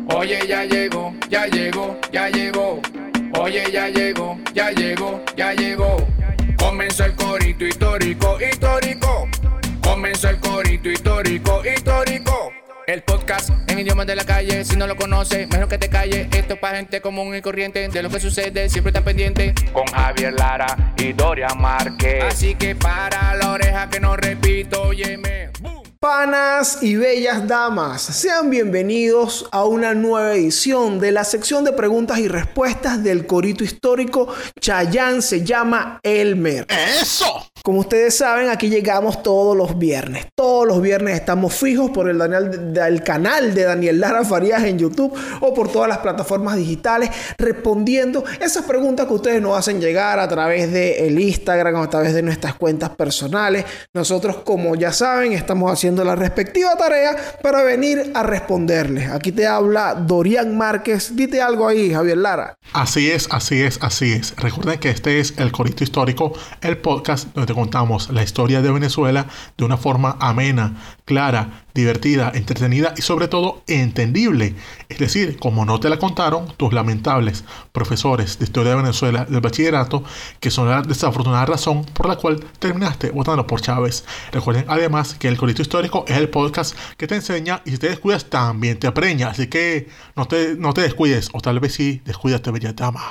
Oye, ya llegó, ya llegó, ya llegó. Oye, ya llegó, ya llegó, ya llegó. Comenzó el corito histórico, histórico. Comenzó el corito histórico, histórico. El podcast en idiomas de la calle. Si no lo conoces, mejor que te calles. Esto es para gente común y corriente. De lo que sucede, siempre está pendiente. Con Javier Lara y Dorian Márquez. Así que para la oreja que no repito, óyeme. Panas y bellas damas, sean bienvenidos a una nueva edición de la sección de preguntas y respuestas del corito histórico. Chayanne se llama Elmer. ¡Eso! Como ustedes saben, aquí llegamos todos los viernes. Todos los viernes estamos fijos por el canal de Daniel Lara Farías en YouTube o por todas las plataformas digitales, respondiendo esas preguntas que ustedes nos hacen llegar a través del Instagram o a través de nuestras cuentas personales. Nosotros, como ya saben, estamos haciendo la respectiva tarea para venir a responderles. Aquí te habla Dorian Márquez. Dite algo ahí, Javier Lara. Así es. Recuerden que este es el Corito Histórico, el podcast donde te contamos la historia de Venezuela de una forma amena, clara, divertida, entretenida y sobre todo entendible. Es decir, como no te la contaron tus lamentables profesores de historia de Venezuela del bachillerato, que son la desafortunada razón por la cual terminaste votando por Chávez. Recuerden además que el Corito Histórico es el podcast que te enseña, y si te descuidas también te apreña, así que no te descuides, o tal vez sí, descuídate, bella dama.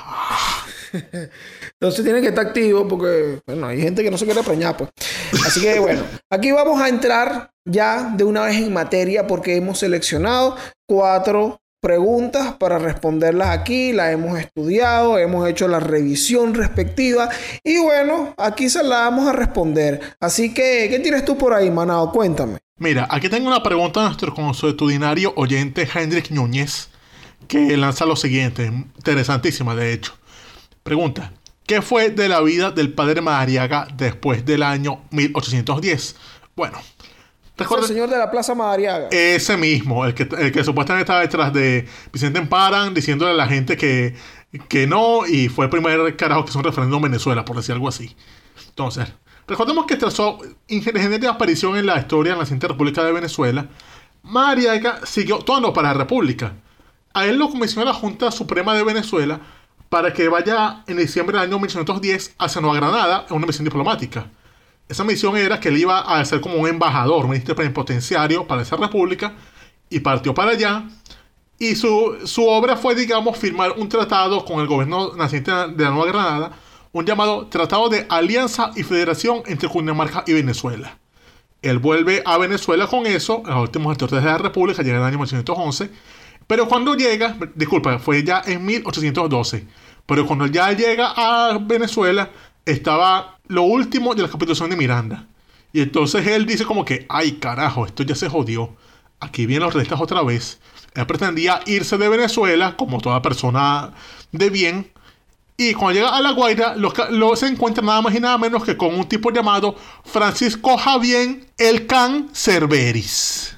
Entonces tiene que estar activo porque, bueno, hay gente que no se quiere preñar, pues. Así que, bueno, aquí vamos a entrar ya de una vez en materia porque hemos seleccionado 4 preguntas para responderlas aquí. Las hemos estudiado, hemos hecho la revisión respectiva y, bueno, aquí se la vamos a responder. Así que, ¿qué tienes tú por ahí, Manao? Cuéntame. Mira, aquí tengo una pregunta de nuestro consuetudinario oyente Hendrik Núñez, que lanza lo siguiente, interesantísima de hecho. Pregunta: ¿qué fue de la vida del padre Madariaga después del año 1810? Bueno, recuerda, el señor de la Plaza Madariaga. Ese mismo, el que supuestamente estaba detrás de Vicente Emparan, diciéndole a la gente que no, y fue el primer carajo que hizo un referéndum en Venezuela, por decir algo así. Entonces, recordemos que tras su ingerente aparición en la historia en la reciente República de Venezuela, Madariaga siguió actuando para la República. A él lo comisionó la Junta Suprema de Venezuela para que vaya en diciembre del año 1810 hacia Nueva Granada en una misión diplomática. Esa misión era que él iba a ser como un embajador, un ministro plenipotenciario para esa república, y partió para allá. Y su obra fue, digamos, firmar un tratado con el gobierno naciente de la Nueva Granada, un llamado Tratado de Alianza y Federación entre Cundinamarca y Venezuela. Él vuelve a Venezuela con eso, en los últimos gestores de la república, llega en el año 1811, pero cuando llega, fue ya en 1812, pero cuando ya llega a Venezuela, estaba lo último de la capitulación de Miranda. Y entonces él dice como que, ay carajo, esto ya se jodió. Aquí vienen los realistas otra vez. Él pretendía irse de Venezuela, como toda persona de bien. Y cuando llega a La Guaira, se encuentra nada más y nada menos que con un tipo llamado Francisco Javier Elcán Cerveris.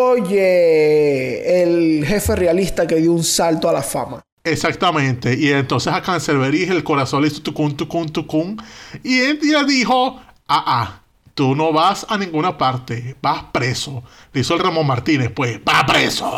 Oye, el jefe realista que dio un salto a la fama. Exactamente. Y entonces a Cancerberis el corazón le hizo tucún. Y él ya dijo, tú no vas a ninguna parte, vas preso. Le hizo el Ramón Martínez, pues, va preso.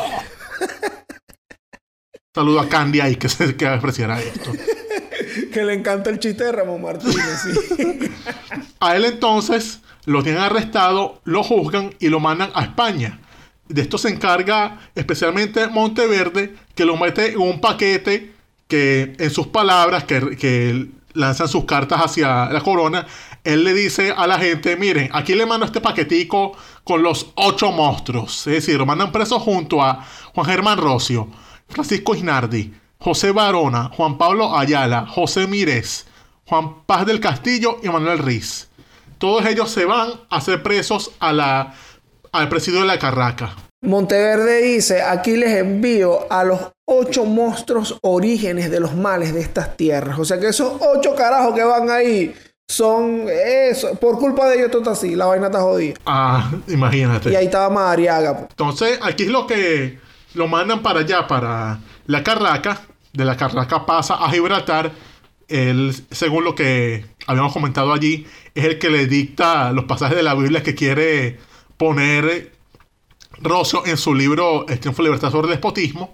Saludo a Candy ahí que apreciará esto. Que le encanta el chiste de Ramón Martínez, sí. A él entonces lo tienen arrestado, lo juzgan y lo mandan a España. De esto se encarga especialmente Monteverde, que lo mete en un paquete que, en sus palabras, que lanzan sus cartas hacia la corona, él le dice a la gente, miren, aquí le mando este paquetico con los 8 monstruos. Es decir, lo mandan preso junto a Juan Germán Rocio, Francisco Isnardi, José Barona, Juan Pablo Ayala, José Mírez, Juan Paz del Castillo y Manuel Riz. Todos ellos se van a ser presos al presidio de la Carraca. Monteverde dice, aquí les envío a los 8 monstruos orígenes de los males de estas tierras. O sea que esos 8 carajos que van ahí son eso. Por culpa de ellos todo está así. La vaina está jodida. Imagínate. Y ahí estaba Madariaga. Pues. Entonces, aquí es lo que lo mandan para allá, para la Carraca. De la Carraca pasa a Gibraltar. Él, según lo que habíamos comentado allí, es el que le dicta los pasajes de la Biblia que quiere poner Rocio en su libro El triunfo y libertad sobre el despotismo.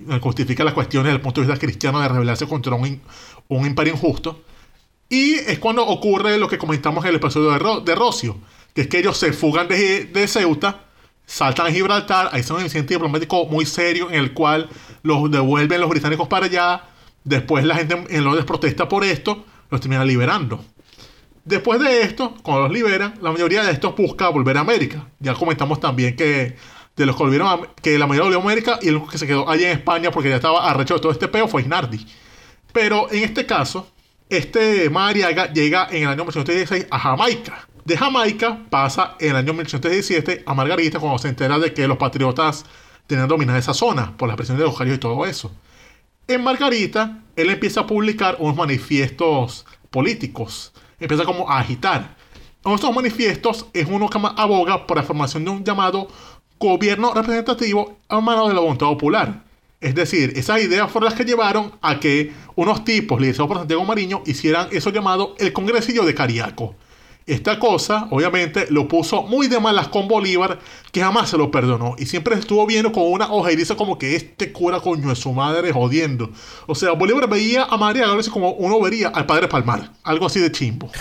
justifica las cuestiones desde el punto de vista cristiano de rebelarse contra un imperio injusto. Y es cuando ocurre lo que comentamos en el episodio de Rocio, que es que ellos se fugan de Ceuta, saltan a Gibraltar, ahí son un incidente diplomático muy serio en el cual los devuelven los británicos para allá. Después la gente en Londres protesta por esto, los terminan liberando. Después de esto, cuando los liberan, la mayoría de estos busca volver a América. Ya comentamos también que de los que volvieron que la mayoría volvió a América y el único que se quedó allá en España porque ya estaba arrecho de todo este peo fue Isnardi. Pero en este caso, Madariaga llega en el año 1816 a Jamaica. De Jamaica pasa en el año 1817 a Margarita cuando se entera de que los patriotas tenían dominada esa zona por la presión de los jarios y todo eso. En Margarita, él empieza a publicar unos manifiestos políticos. Empieza como a agitar. En estos manifiestos es uno que aboga por la formación de un llamado gobierno representativo a mano de la voluntad popular. Es decir, esas ideas fueron las que llevaron a que unos tipos liderados por Santiago Mariño hicieran eso llamado el Congresillo de Cariaco. Esta cosa, obviamente, lo puso muy de malas con Bolívar, que jamás se lo perdonó. Y siempre estuvo viendo con una hoja y dice como que este cura coño de su madre jodiendo. O sea, Bolívar veía a Madariaga a veces como uno vería al padre Palmar. Algo así de chimbo.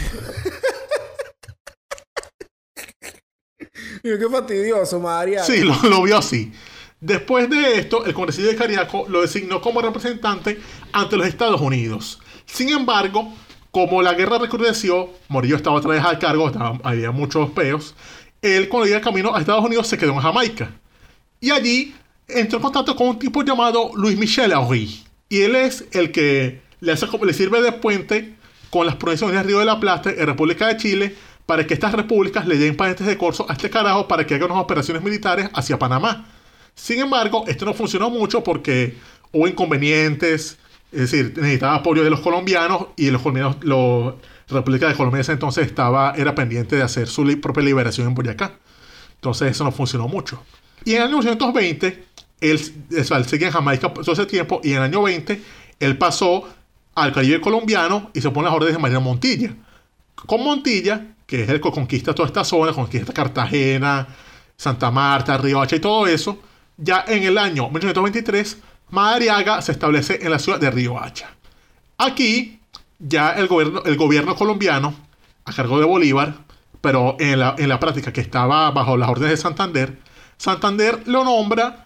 Qué fastidioso, Madariaga. Sí, lo vio así. Después de esto, el Congresillo de Cariaco lo designó como representante ante los Estados Unidos. Sin embargo, como la guerra recrudeció, Morillo estaba otra vez al cargo, había muchos peos. Él, cuando iba de camino a Estados Unidos, se quedó en Jamaica. Y allí entró en contacto con un tipo llamado Luis Michel Aury. Y él es el que le sirve de puente con las provincias de Río de la Plata y República de Chile para que estas repúblicas le den patentes de corso a este carajo para que haga unas operaciones militares hacia Panamá. Sin embargo, esto no funcionó mucho porque hubo inconvenientes, es decir, necesitaba apoyo de los colombianos y los colombianos, la República de Colombia en ese entonces era pendiente de hacer su propia liberación en Boyacá. Entonces eso no funcionó mucho. Y en el año 1920, él sigue en Jamaica todo ese tiempo y en el año 20 él pasó al Caribe colombiano y se pone las órdenes de María Montilla. Con Montilla, que es el que conquista toda esta zona, conquista Cartagena, Santa Marta, Riohacha y todo eso, ya en el año 1923, Madariaga se establece en la ciudad de Riohacha. Aquí, ya el gobierno colombiano, a cargo de Bolívar, pero en la práctica que estaba bajo las órdenes de Santander lo nombra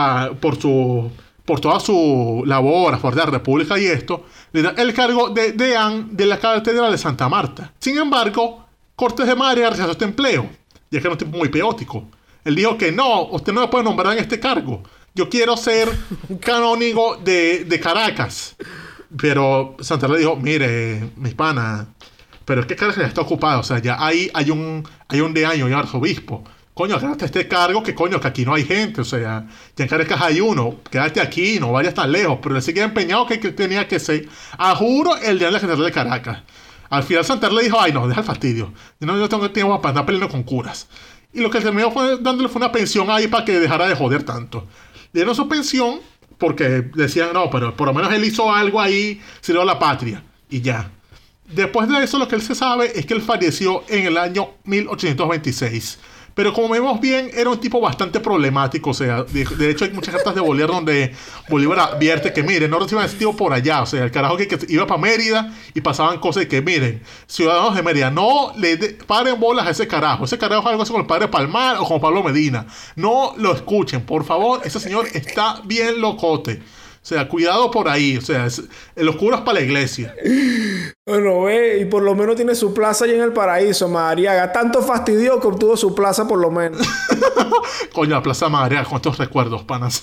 por toda su labor a favor de la República y esto, le da el cargo de deán de la Catedral de Santa Marta. Sin embargo, Cortés de Madariaga rechazó este empleo, ya que era un tipo muy peótico. Él dijo que no, usted no me puede nombrar en este cargo. Yo quiero ser canónigo de Caracas. Pero Santander le dijo, mire, mis panas, pero es que Caracas ya está ocupado. O sea, ya hay un deán y un arzobispo. Coño, quédate este cargo que coño, que aquí no hay gente. O sea, ya en Caracas hay uno. Quédate aquí, no vayas tan lejos. Pero él sigue empeñado que tenía que ser, a juro, el deán de la Catedral de Caracas. Al final Santander le dijo, ay no, deja el fastidio. Yo no tengo tiempo para andar peleando con curas. Y lo que terminó dándole fue una pensión ahí para que dejara de joder tanto. Le dieron su pensión porque decían, no, pero por lo menos él hizo algo ahí, sirvió a la patria. Y ya. Después de eso, lo que él se sabe es que él falleció en el año 1826. Pero como vemos bien, era un tipo bastante problemático. O sea, de hecho hay muchas cartas de Bolívar donde Bolívar advierte que, miren, no reciban ese tipo por allá. O sea, el carajo que iba para Mérida y pasaban cosas de que, miren, ciudadanos de Mérida, no le paren bolas a ese carajo. Ese carajo es algo así como el padre Palmar o como Pablo Medina. No lo escuchen, por favor. Ese señor está bien locote. O sea, cuidado por ahí. O sea, los curas para la iglesia. Bueno, ve, y por lo menos tiene su plaza allí en el paraíso, Madariaga. Tanto fastidio que obtuvo su plaza por lo menos. Coño, la plaza Madariaga con estos recuerdos, panas.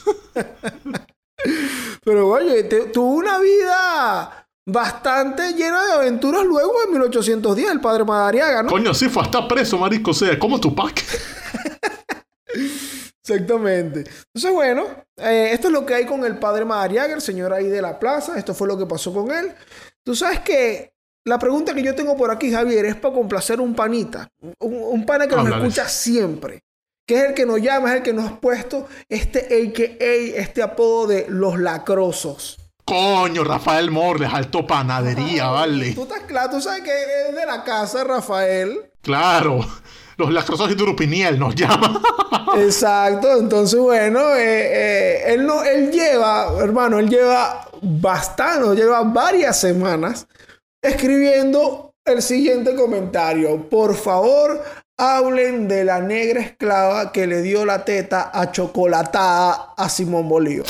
Pero oye, tuvo una vida bastante llena de aventuras luego de 1810, el padre Madariaga, ¿no? Coño, sí, fue hasta preso, marico. O sea, como Tupac. Exactamente. Entonces, bueno, esto es lo que hay con el padre Madariaga, el señor ahí de la plaza. Esto fue lo que pasó con él. Tú sabes que la pregunta que yo tengo por aquí, Javier, es para complacer un panita. Un pana que nos escucha siempre. Que es el que nos llama, es el que nos ha puesto este apodo de los lacrosos. Coño, Rafael Morles, alto panadería, vale. Tú estás claro, tú sabes que es de la casa, Rafael. Claro. Los lacrosos hidropiniel nos llaman. Exacto, entonces bueno, él lleva, hermano, lleva varias semanas escribiendo el siguiente comentario. Por favor, hablen de la negra esclava que le dio la teta a chocolatada a Simón Bolívar.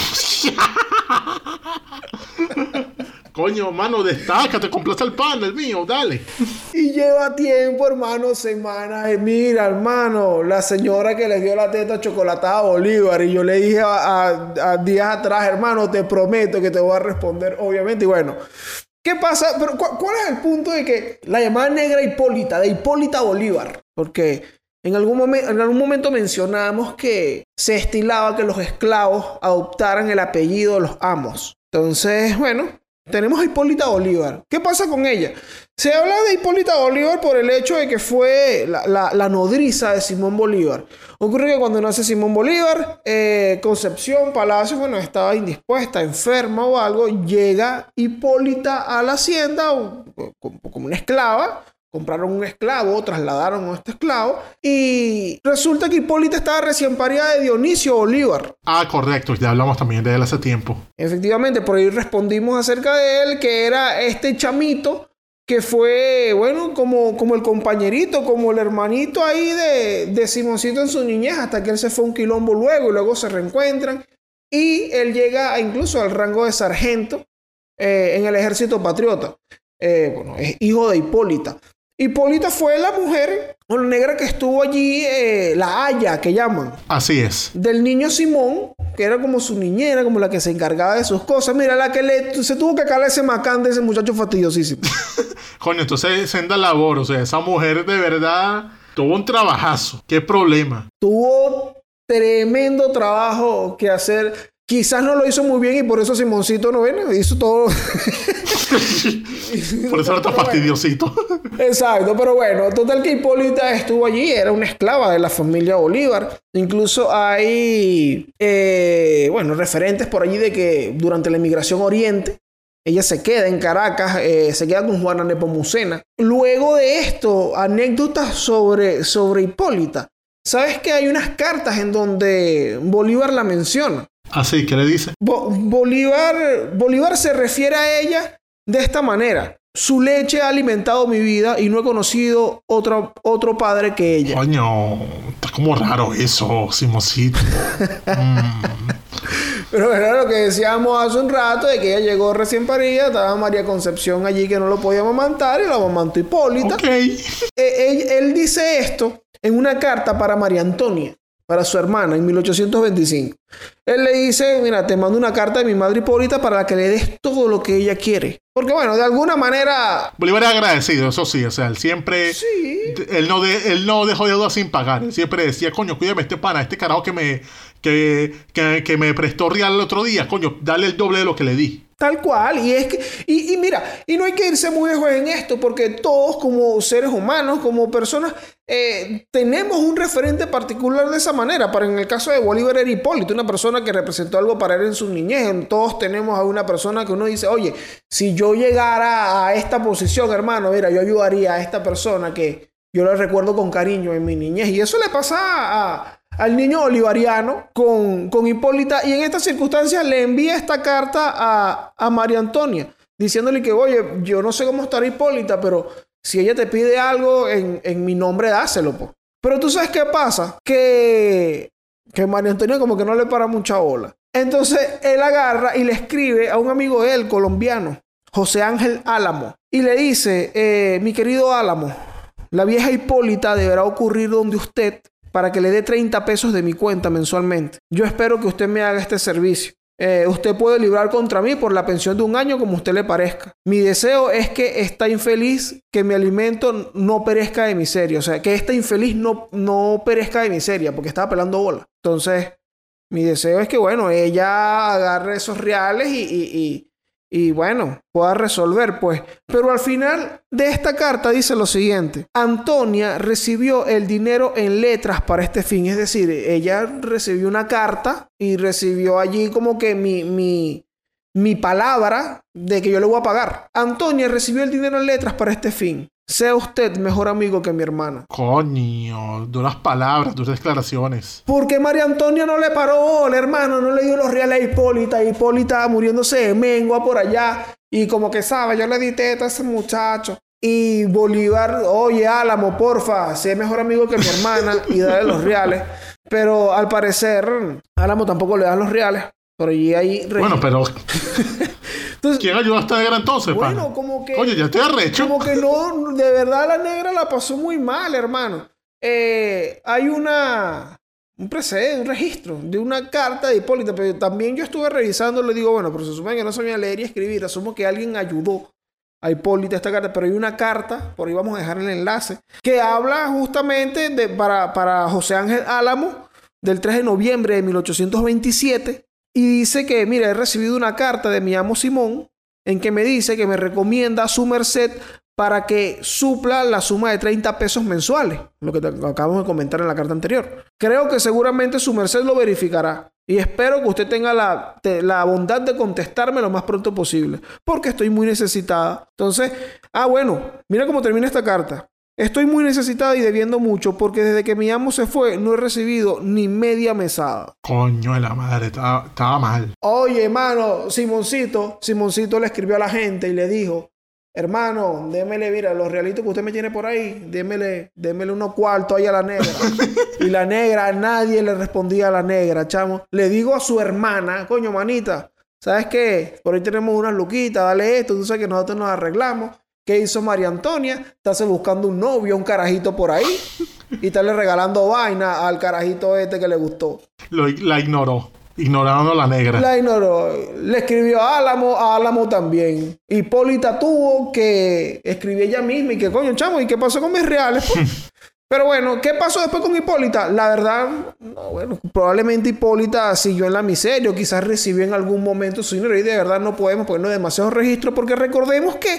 Coño, mano, destácate, complace el pan, el mío, dale. Y lleva tiempo, hermano, semanas. Mira, hermano, la señora que le dio la teta chocolatada a Bolívar. Y yo le dije a días atrás, hermano, te prometo que te voy a responder, obviamente. Y bueno, ¿qué pasa? Pero ¿cuál es el punto de que la llamada negra Hipólita, de Hipólita Bolívar? Porque en algún momento mencionamos que se estilaba que los esclavos adoptaran el apellido de los amos. Entonces, bueno, tenemos a Hipólita Bolívar. ¿Qué pasa con ella? Se habla de Hipólita Bolívar por el hecho de que fue la nodriza de Simón Bolívar. Ocurre que cuando nace Simón Bolívar, Concepción Palacio, bueno, estaba indispuesta, enferma o algo. Llega Hipólita a la hacienda como una esclava. Compraron un esclavo, trasladaron a este esclavo. Y resulta que Hipólita estaba recién parida de Dionisio Bolívar. Ah, correcto. Ya hablamos también de él hace tiempo. Efectivamente, por ahí respondimos acerca de él, que era este chamito que fue, bueno, como el compañerito, como el hermanito ahí de Simoncito en su niñez, hasta que él se fue a un quilombo luego y luego se reencuentran. Y él llega incluso al rango de sargento en el ejército patriota. Bueno, es hijo de Hipólita. Hipólita fue la mujer o la negra que estuvo allí, la aya que llaman. Así es. Del niño Simón, que era como su niñera, como la que se encargaba de sus cosas. Mira, la que se tuvo que calar ese macán de ese muchacho fastidiosísimo. Coño, entonces senda labor. O sea, esa mujer de verdad tuvo un trabajazo. ¿Qué problema? Tuvo tremendo trabajo que hacer. Quizás no lo hizo muy bien y por eso Simoncito no viene. Hizo todo. Por eso era tan fastidiosito. Exacto, pero bueno, total que Hipólita estuvo allí, era una esclava de la familia Bolívar. Incluso hay, referentes por allí de que durante la emigración oriente, ella se queda en Caracas, se queda con Juana Nepomucena. Luego de esto, anécdotas sobre Hipólita. ¿Sabes que hay unas cartas en donde Bolívar la menciona? ¿Ah, sí? ¿Qué le dice? Bolívar se refiere a ella de esta manera. Su leche ha alimentado mi vida y no he conocido otro padre que ella. Coño, está como raro eso, Simoncito. Pero era lo que decíamos hace un rato, de que ella llegó recién parida, estaba María Concepción allí que no lo podía amamantar y lo amamantó Hipólita. Ok. Él dice esto en una carta para María Antonia, para su hermana, en 1825. Él le dice, mira, te mando una carta de mi madre Hipólita para que le des todo lo que ella quiere. Porque bueno, de alguna manera... Bolívar es agradecido, eso sí. O sea, él siempre... Sí. Él no dejó deuda sin pagar. Él siempre decía, coño, cuídame este pana, este carajo que me prestó real el otro día. Coño, dale el doble de lo que le di. Tal cual, y es que, y mira, y no hay que irse muy lejos en esto, porque todos como seres humanos, como personas, tenemos un referente particular de esa manera. Pero en el caso de Bolívar era Hipólito, una persona que representó algo para él en su niñez. Todos tenemos a una persona que uno dice, oye, si yo llegara a esta posición, hermano, mira, yo ayudaría a esta persona que yo la recuerdo con cariño en mi niñez. Y eso le pasa al niño bolivariano con Hipólita, y en estas circunstancias le envía esta carta a María Antonia diciéndole que, oye, yo no sé cómo estará Hipólita, pero si ella te pide algo en mi nombre, dáselo, po. Pero tú sabes qué pasa, que María Antonia como que no le para mucha bola. Entonces él agarra y le escribe a un amigo de él, colombiano, José Ángel Álamo, y le dice, mi querido Álamo, la vieja Hipólita deberá ocurrir donde usted para que le dé 30 pesos de mi cuenta mensualmente. Yo espero que usted me haga este servicio. Usted puede librar contra mí por la pensión de un año como a usted le parezca. Mi deseo es que esta infeliz, que mi alimento no perezca de miseria. O sea, que esta infeliz no perezca de miseria, porque estaba pelando bola. Entonces, mi deseo es que, bueno, ella agarre esos reales y bueno, pueda resolver, pues. Pero al final de esta carta dice lo siguiente: Antonia recibió el dinero en letras para este fin. Es decir, ella recibió una carta y recibió allí como que mi palabra de que yo le voy a pagar. Antonia recibió el dinero en letras para este fin. sea usted mejor amigo que mi hermana. Coño, duras palabras, duras declaraciones. Porque María Antonia no le paró, el hermano, no le dio los reales a Hipólita. Hipólita muriéndose de mengua por allá. Y como que sabe, yo le di teta a ese muchacho. Y Bolívar, oye, Álamo, porfa, sé mejor amigo que mi hermana y dale los reales. Pero al parecer, Álamo tampoco le dan los reales. Pero ahí... Bueno, pero... Entonces, ¿quién ayudó a esta negra entonces, bueno, pana? como que... Oye, ya estoy arrecho. Como que no, de verdad la negra la pasó muy mal, hermano. Hay un precedente, un registro de una carta de Hipólita, pero también yo estuve revisando, le digo, bueno, pero se supone que no sabía leer y escribir, asumo que alguien ayudó a Hipólita esta carta, pero hay una carta, por ahí vamos a dejar el enlace, que habla justamente para José Ángel Álamo del 3 de noviembre de 1827 y dice que, mira, he recibido una carta de mi amo Simón en que me dice que me recomienda a su merced para que supla la suma de 30 pesos mensuales, lo que acabamos de comentar en la carta anterior. Creo que seguramente su merced lo verificará y espero que usted tenga la bondad de contestarme lo más pronto posible, porque estoy muy necesitada. Entonces, bueno, mira cómo termina esta carta. Estoy muy necesitada y debiendo mucho porque desde que mi amo se fue no he recibido ni media mesada. Coño de la madre, estaba mal. Oye, hermano, Simoncito le escribió a la gente y le dijo: hermano, démele, mira, los realitos que usted me tiene por ahí, démele unos cuartos ahí a la negra. Y la negra, nadie le respondía a la negra, chamo. Le digo a su hermana, coño, manita, ¿sabes qué? Por ahí tenemos unas luquitas, dale esto, tú sabes que nosotros nos arreglamos. ¿Qué hizo María Antonia? Estarse buscando un novio, un carajito por ahí, y estarle regalando vaina al carajito este que le gustó. La ignoró. Ignorando a la negra. La ignoró. Le escribió a Álamo también. Hipólita tuvo que escribir ella misma y que, coño, chamo, ¿y qué pasó con mis reales? Pues? Pero bueno, ¿qué pasó después con Hipólita? La verdad, no, bueno, probablemente Hipólita siguió en la miseria, o quizás recibió en algún momento su dinero y de verdad no podemos ponernos demasiados registros porque recordemos que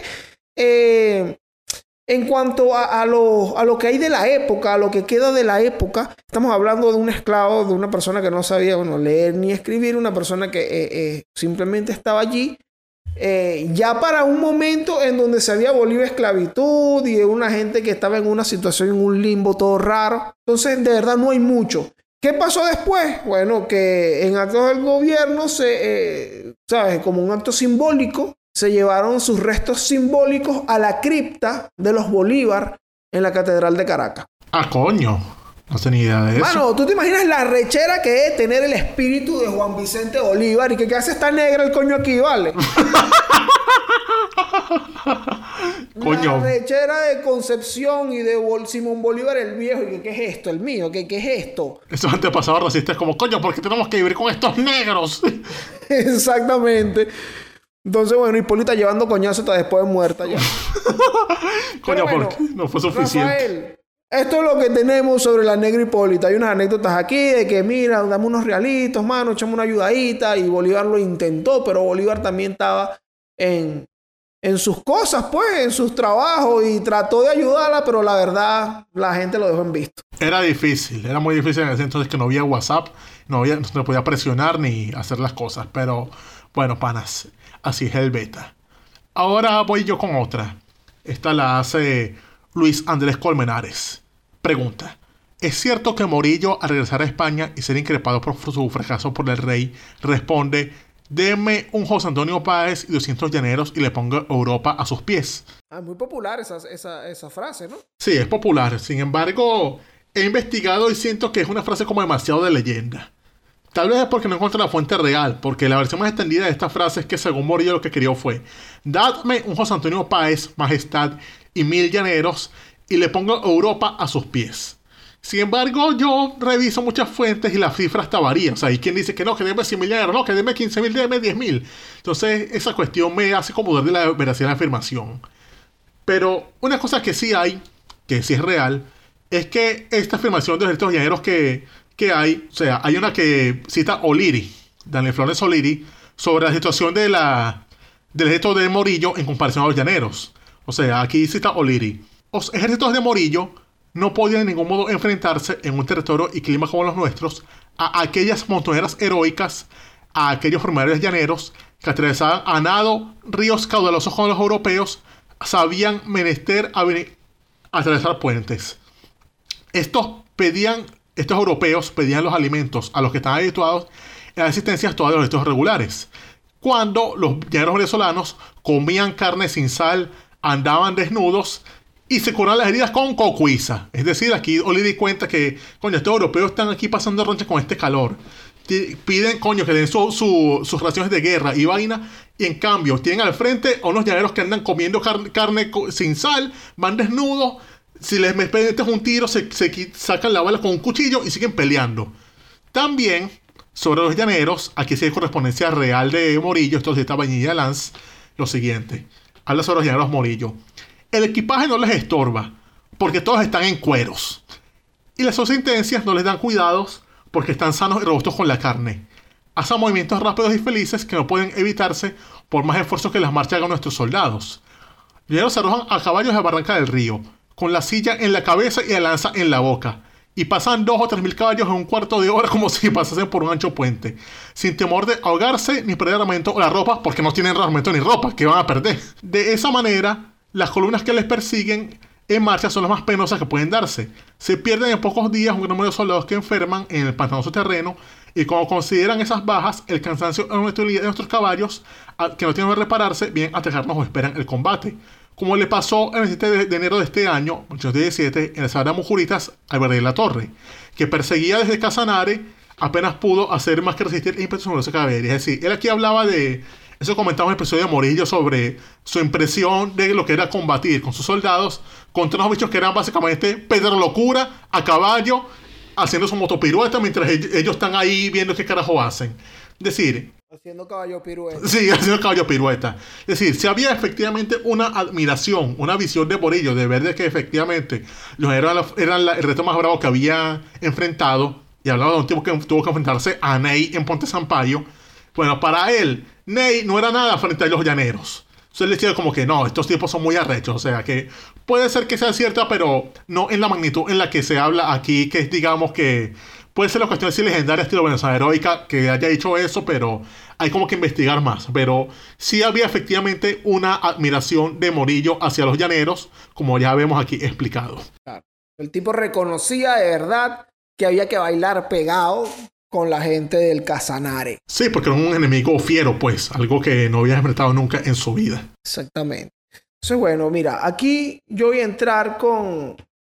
en cuanto a lo que hay de la época, a lo que queda de la época, estamos hablando de un esclavo, de una persona que no sabía, bueno, leer ni escribir, una persona que simplemente estaba allí, ya para un momento en donde se había abolido esclavitud y una gente que estaba en una situación, en un limbo todo raro. Entonces, de verdad, no hay mucho. ¿Qué pasó después? Bueno, que en actos del gobierno, ¿sabes? Como un acto simbólico, se llevaron sus restos simbólicos a la cripta de los Bolívar en la Catedral de Caracas. Ah, coño. No tenía idea de eso. Mano, ¿tú te imaginas la rechera que es tener el espíritu de Juan Vicente Bolívar y que hace esta negra el coño aquí, vale? Coño. La rechera de Concepción y de Simón Bolívar el viejo. ¿Y qué es esto? El mío. ¿Qué es esto? Esos antepasados racistas como, coño, ¿por qué tenemos que vivir con estos negros? Exactamente. Entonces, bueno, Hipólita llevando coñazo hasta después de muerta ya. Coño, bueno, porque no fue suficiente. Rafael, esto es lo que tenemos sobre la negra Hipólita. Hay unas anécdotas aquí de que, mira, dame unos realitos, mano, echame una ayudadita. Y Bolívar lo intentó, pero Bolívar también estaba en sus cosas, pues, en sus trabajos. Y trató de ayudarla, pero la verdad, la gente lo dejó en visto. Era difícil, era muy difícil en ese entonces que no había WhatsApp, no se podía presionar ni hacer las cosas. Pero, bueno, panas, así es el beta. Ahora voy yo con otra. Esta la hace Luis Andrés Colmenares. Pregunta: ¿es cierto que Morillo, al regresar a España y ser increpado por su fracaso por el rey, responde: deme un José Antonio Páez y 200 llaneros y le pongo Europa a sus pies? Muy popular esa frase, ¿no? Sí, es popular. Sin embargo, he investigado y siento que es una frase como demasiado de leyenda. Tal vez es porque no encuentro la fuente real, porque la versión más extendida de esta frase es que según Morillo lo que quería fue: dadme un José Antonio Páez, majestad, y 1000 llaneros y le pongo Europa a sus pies. Sin embargo, yo reviso muchas fuentes y la cifra hasta varía. O sea, hay quien dice que no, que deme 100.000 llaneros, no, que deme 15.000, deme 10.000. Entonces, esa cuestión me hace como dudar de la veracidad de la afirmación. Pero una cosa que sí hay, que sí es real, es que esta afirmación de los ejércitos llaneros que hay, o sea, hay una que cita O'Leary, Daniel Flores O'Leary, sobre la situación del ejército de Morillo en comparación a los llaneros. O sea, aquí cita O'Leary: los ejércitos de Morillo no podían en ningún modo enfrentarse en un territorio y clima como los nuestros a aquellas montoneras heroicas, a aquellos formidarios llaneros que atravesaban a nado ríos caudalosos con los europeos, sabían menester atravesar puentes. Estos europeos pedían los alimentos a los que estaban habituados a la existencia de los ejércitos regulares. Cuando los llaneros venezolanos comían carne sin sal, andaban desnudos y se curaban las heridas con cocuiza. Es decir, aquí Oli di cuenta que, coño, estos europeos están aquí pasando ronchas con este calor. Piden, coño, que den sus raciones de guerra y vaina. Y en cambio, tienen al frente a unos llaneros que andan comiendo carne sin sal, van desnudos. Si les metes un tiro, se sacan la bala con un cuchillo y siguen peleando. También, sobre los llaneros, aquí sí hay correspondencia real de Morillo, esto es de esta vainilla Lance, lo siguiente. Habla sobre los llaneros Morillo. El equipaje no les estorba, porque todos están en cueros. Y las subsistencias no les dan cuidados, porque están sanos y robustos con la carne. Hacen movimientos rápidos y felices que no pueden evitarse por más esfuerzos que las marchas hagan nuestros soldados. Los llaneros se arrojan a caballos de Barranca del Río, con la silla en la cabeza y la lanza en la boca, y pasan 2 o 3 mil caballos en un cuarto de hora como si pasasen por un ancho puente, sin temor de ahogarse ni perder armamento o la ropa, porque no tienen armamento ni ropa, que van a perder. De esa manera, las columnas que les persiguen en marcha son las más penosas que pueden darse. Se pierden en pocos días un gran número de soldados que enferman en el pantanoso terreno, y como consideran esas bajas, el cansancio de nuestros caballos, que no tienen que repararse, vienen a atacarnos o esperan el combate. Como le pasó el 27 de enero de este año, 1817, en la Sagrada Mujuritas, a Alberto de la Torre, que perseguía desde Casanare, apenas pudo hacer más que resistir el ímpetu sobre esa caballería. Es decir, él aquí hablaba de... Eso comentaba en el episodio de Morillo sobre su impresión de lo que era combatir con sus soldados contra unos bichos que eran básicamente Pedro Locura a caballo, haciendo su motopirueta mientras ellos están ahí viendo qué carajo hacen. Es decir... Haciendo caballo pirueta. Sí, haciendo caballo pirueta. Es decir, si había efectivamente una admiración, una visión de Morillo, de ver de que efectivamente los héroes eran el reto más bravo que había enfrentado, y hablaba de un tipo que tuvo que enfrentarse a Ney en Ponte Sampaio. Bueno, para él, Ney no era nada frente a los llaneros. Entonces él decía como que no, estos tipos son muy arrechos. O sea que puede ser que sea cierta, pero no en la magnitud en la que se habla aquí, que es, digamos que puede ser la cuestión así legendaria estilo Venezuela Heroica que haya dicho eso, pero hay como que investigar más. Pero sí había efectivamente una admiración de Morillo hacia los llaneros, como ya vemos aquí explicado. Claro. El tipo reconocía de verdad que había que bailar pegado con la gente del Casanare. Sí, porque era un enemigo fiero, pues, algo que no había enfrentado nunca en su vida. Exactamente. Entonces, bueno, mira, aquí yo voy a entrar con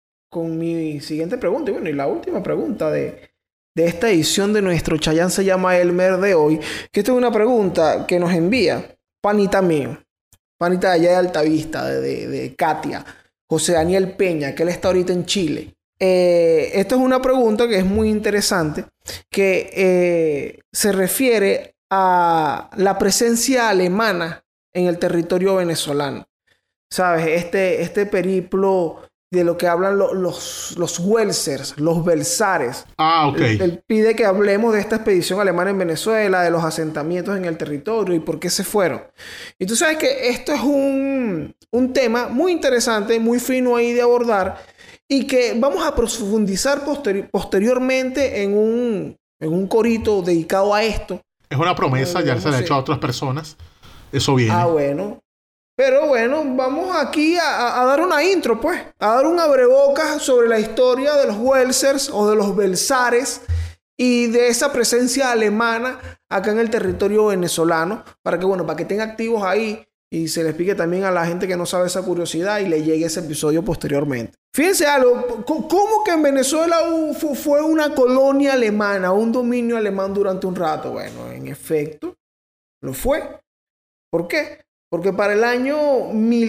mi siguiente pregunta, y bueno, y la última pregunta de esta edición de nuestro Chayanne se llama Elmer de hoy, que esta es una pregunta que nos envía panita mío, panita de allá de Altavista, de Katia, José Daniel Peña, que él está ahorita en Chile. Esta es una pregunta que es muy interesante, que se refiere a la presencia alemana en el territorio venezolano. ¿Sabes? Este periplo de lo que hablan los Welsers, los Belsares. Ah, ok. Él pide que hablemos de esta expedición alemana en Venezuela, de los asentamientos en el territorio y por qué se fueron. Y tú sabes que esto es un tema muy interesante, muy fino ahí de abordar y que vamos a profundizar posteriormente en un corito dedicado a esto. Es una promesa, ya se le ha hecho a otras personas. Eso viene. Ah, bueno. Pero bueno, vamos aquí a dar una intro, pues. A dar un abrebocas sobre la historia de los Welsers o de los Belsares y de esa presencia alemana acá en el territorio venezolano. Para que estén activos ahí y se les explique también a la gente que no sabe esa curiosidad y le llegue ese episodio posteriormente. Fíjense algo, ¿cómo que en Venezuela fue una colonia alemana, un dominio alemán durante un rato? Bueno, en efecto, lo fue. ¿Por qué? Porque para el año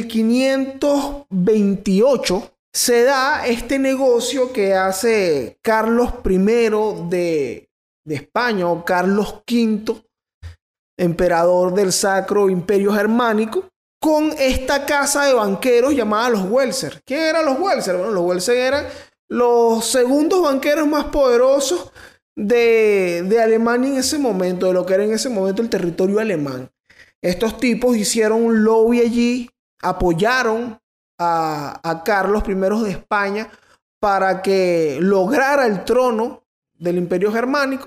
1528 se da este negocio que hace Carlos I de España, o Carlos V, emperador del Sacro Imperio Germánico, con esta casa de banqueros llamada los Welser. ¿Quién eran los Welser? Bueno, los Welser eran los segundos banqueros más poderosos de Alemania en ese momento, de lo que era en ese momento el territorio alemán. Estos tipos hicieron un lobby allí, apoyaron a Carlos I de España para que lograra el trono del Imperio Germánico.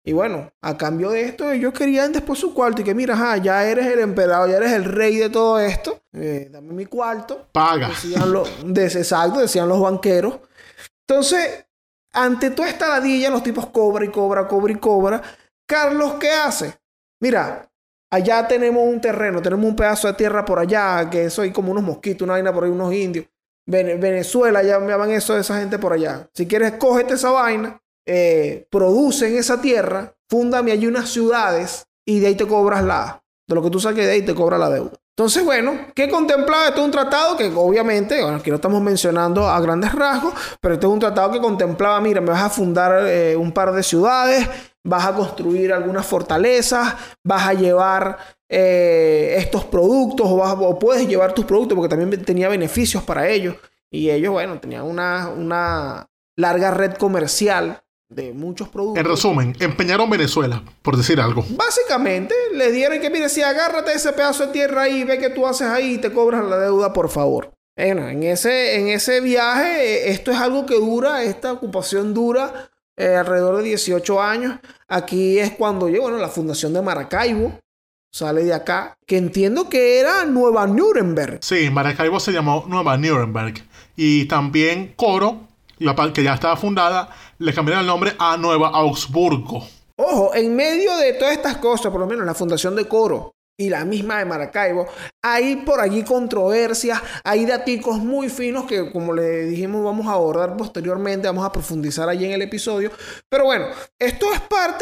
Y bueno, a cambio de esto, ellos querían después su cuarto. Y que mira, ya eres el emperador, ya eres el rey de todo esto. Dame mi cuarto. Paga. Decían los banqueros. Entonces, ante toda esta ladilla, los tipos cobra y cobra. Carlos, ¿qué hace? Mira, allá tenemos un terreno, tenemos un pedazo de tierra por allá, que eso hay como unos mosquitos, una vaina por ahí, unos indios. Venezuela, ya me llaman eso de esa gente por allá. Si quieres, cógete esa vaina, produce en esa tierra, fúndame allí unas ciudades y de ahí te cobras de lo que tú saques de ahí te cobras la deuda. Entonces, bueno, ¿qué contemplaba? Esto es un tratado que obviamente, bueno, aquí lo estamos mencionando a grandes rasgos, pero este es un tratado que contemplaba, mira, me vas a fundar un par de ciudades, vas a construir algunas fortalezas, vas a llevar estos productos o puedes llevar tus productos porque también tenía beneficios para ellos. Y ellos, bueno, tenían una larga red comercial de muchos productos. En resumen, empeñaron Venezuela, por decir algo. Básicamente, le dieron que, mire, si agárrate ese pedazo de tierra ahí, ve qué tú haces ahí y te cobras la deuda, por favor. Bueno, en ese viaje, esto es algo que dura, esta ocupación dura alrededor de 18 años. Aquí es cuando llegó, bueno, la fundación de Maracaibo. Sale de acá, que entiendo que era Nueva Nuremberg. Sí, Maracaibo se llamó Nueva Nuremberg. Y también Coro, que ya estaba fundada, le cambiaron el nombre a Nueva Augsburgo. Ojo, en medio de todas estas cosas, por lo menos la fundación de Coro y la misma de Maracaibo, hay por allí controversias, hay daticos muy finos que, como le dijimos, vamos a abordar posteriormente, vamos a profundizar allí en el episodio. Pero bueno, esto es parte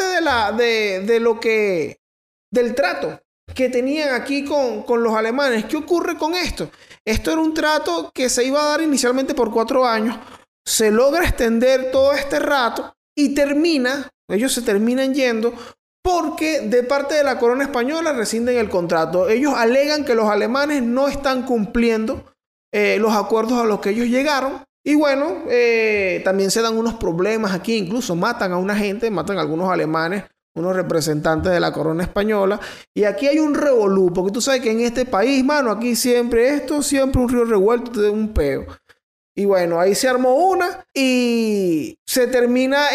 del trato que tenían aquí con los alemanes. ¿Qué ocurre con esto? Esto era un trato que se iba a dar inicialmente por 4 años. Se logra extender todo este rato y ellos se terminan yendo porque de parte de la corona española rescinden el contrato. Ellos alegan que los alemanes no están cumpliendo los acuerdos a los que ellos llegaron. Y bueno, también se dan unos problemas aquí. Incluso matan a algunos alemanes, unos representantes de la corona española. Y aquí hay un revolú, porque tú sabes que en este país, mano, aquí siempre un río revuelto de un peo. Y bueno, ahí se armó una y se termina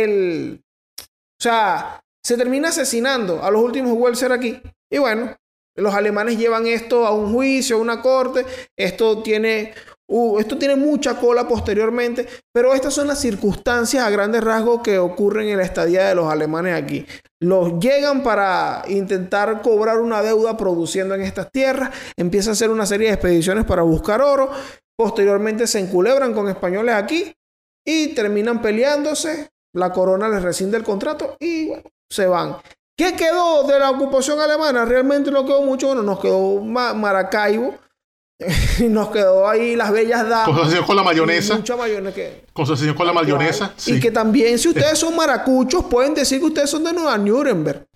se termina asesinando a los últimos Welser aquí. Y bueno, los alemanes llevan esto a un juicio, a una corte. Esto tiene mucha cola posteriormente, pero estas son las circunstancias a grandes rasgos que ocurren en la estadía de los alemanes aquí. Los llegan para intentar cobrar una deuda produciendo en estas tierras, empiezan a hacer una serie de expediciones para buscar oro, posteriormente se enculebran con españoles aquí y terminan peleándose, la corona les rescinde el contrato y bueno, se van. ¿Qué quedó de la ocupación alemana? Realmente no quedó mucho, bueno, nos quedó Maracaibo. Y nos quedó ahí las bellas damas. Conversación con la mayonesa. Mucha mayonesa. Conversación con la mayonesa. Sí. Y que también, si ustedes son maracuchos, pueden decir que ustedes son de Nueva Nuremberg.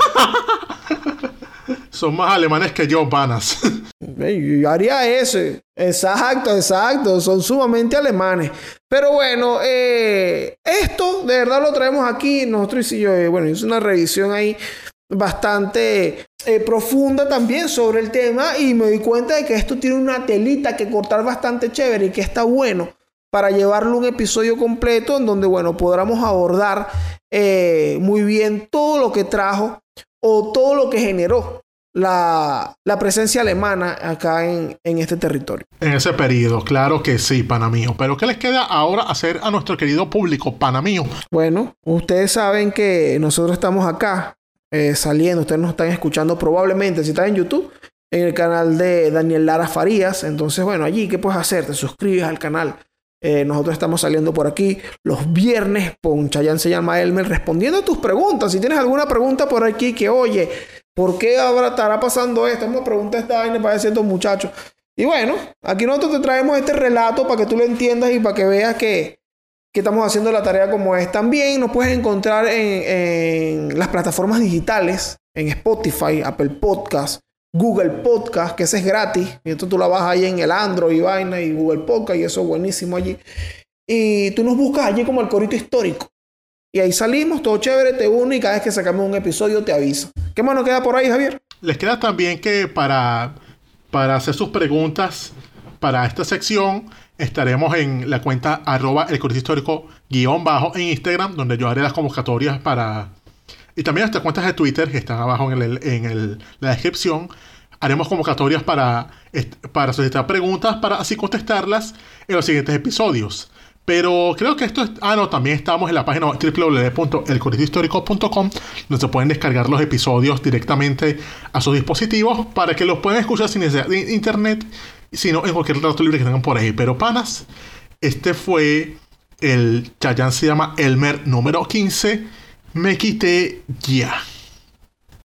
Son más alemanes que yo, panas. Yo haría ese. Exacto. Son sumamente alemanes. Pero bueno, esto de verdad lo traemos aquí. Nosotros y yo, hice una revisión ahí bastante profunda también sobre el tema y me di cuenta de que esto tiene una telita que cortar bastante chévere y que está bueno para llevarlo un episodio completo en donde, bueno, podamos abordar muy bien todo lo que trajo o todo lo que generó la presencia alemana acá en este territorio. En ese periodo, claro que sí, pana mío. Pero ¿qué les queda ahora hacer a nuestro querido público, pana mío? Bueno, ustedes saben que nosotros estamos acá saliendo, ustedes nos están escuchando probablemente, si están en YouTube, en el canal de Daniel Lara Farías. Entonces, bueno, allí, ¿qué puedes hacer? Te suscribes al canal. Nosotros estamos saliendo por aquí los viernes con Chayanne Se Llama Elmer respondiendo a tus preguntas. Si tienes alguna pregunta por aquí que, oye, ¿por qué ahora estará pasando esto? Vamos a preguntar esta vaina para decir estos muchachos. Y bueno, aquí nosotros te traemos este relato para que tú lo entiendas y para que veas que estamos haciendo la tarea como es. También nos puedes encontrar en las plataformas digitales, en Spotify, Apple Podcast, Google Podcast, que ese es gratis. Y esto tú la bajas ahí en el Android y vaina y Google Podcast y eso es buenísimo allí. Y tú nos buscas allí como El Corito Histórico. Y ahí salimos, todo chévere, te une y cada vez que sacamos un episodio te avisa. ¿Qué más nos queda por ahí, Javier? Les queda también que para hacer sus preguntas para esta sección estaremos en la cuenta @elcoritohistórico_ en Instagram, donde yo haré las convocatorias para Y también nuestras cuentas de Twitter, que están abajo en la descripción. Haremos convocatorias para solicitar preguntas, para así contestarlas en los siguientes episodios. Pero creo que esto es... también estamos en la página www.elcoritohistórico.com, donde se pueden descargar los episodios directamente a sus dispositivos para que los puedan escuchar sin necesidad de internet, sino en cualquier rato libre que tengan por ahí. Pero panas, este fue el Chayanne se llama Elmer número 15. Me quité ya.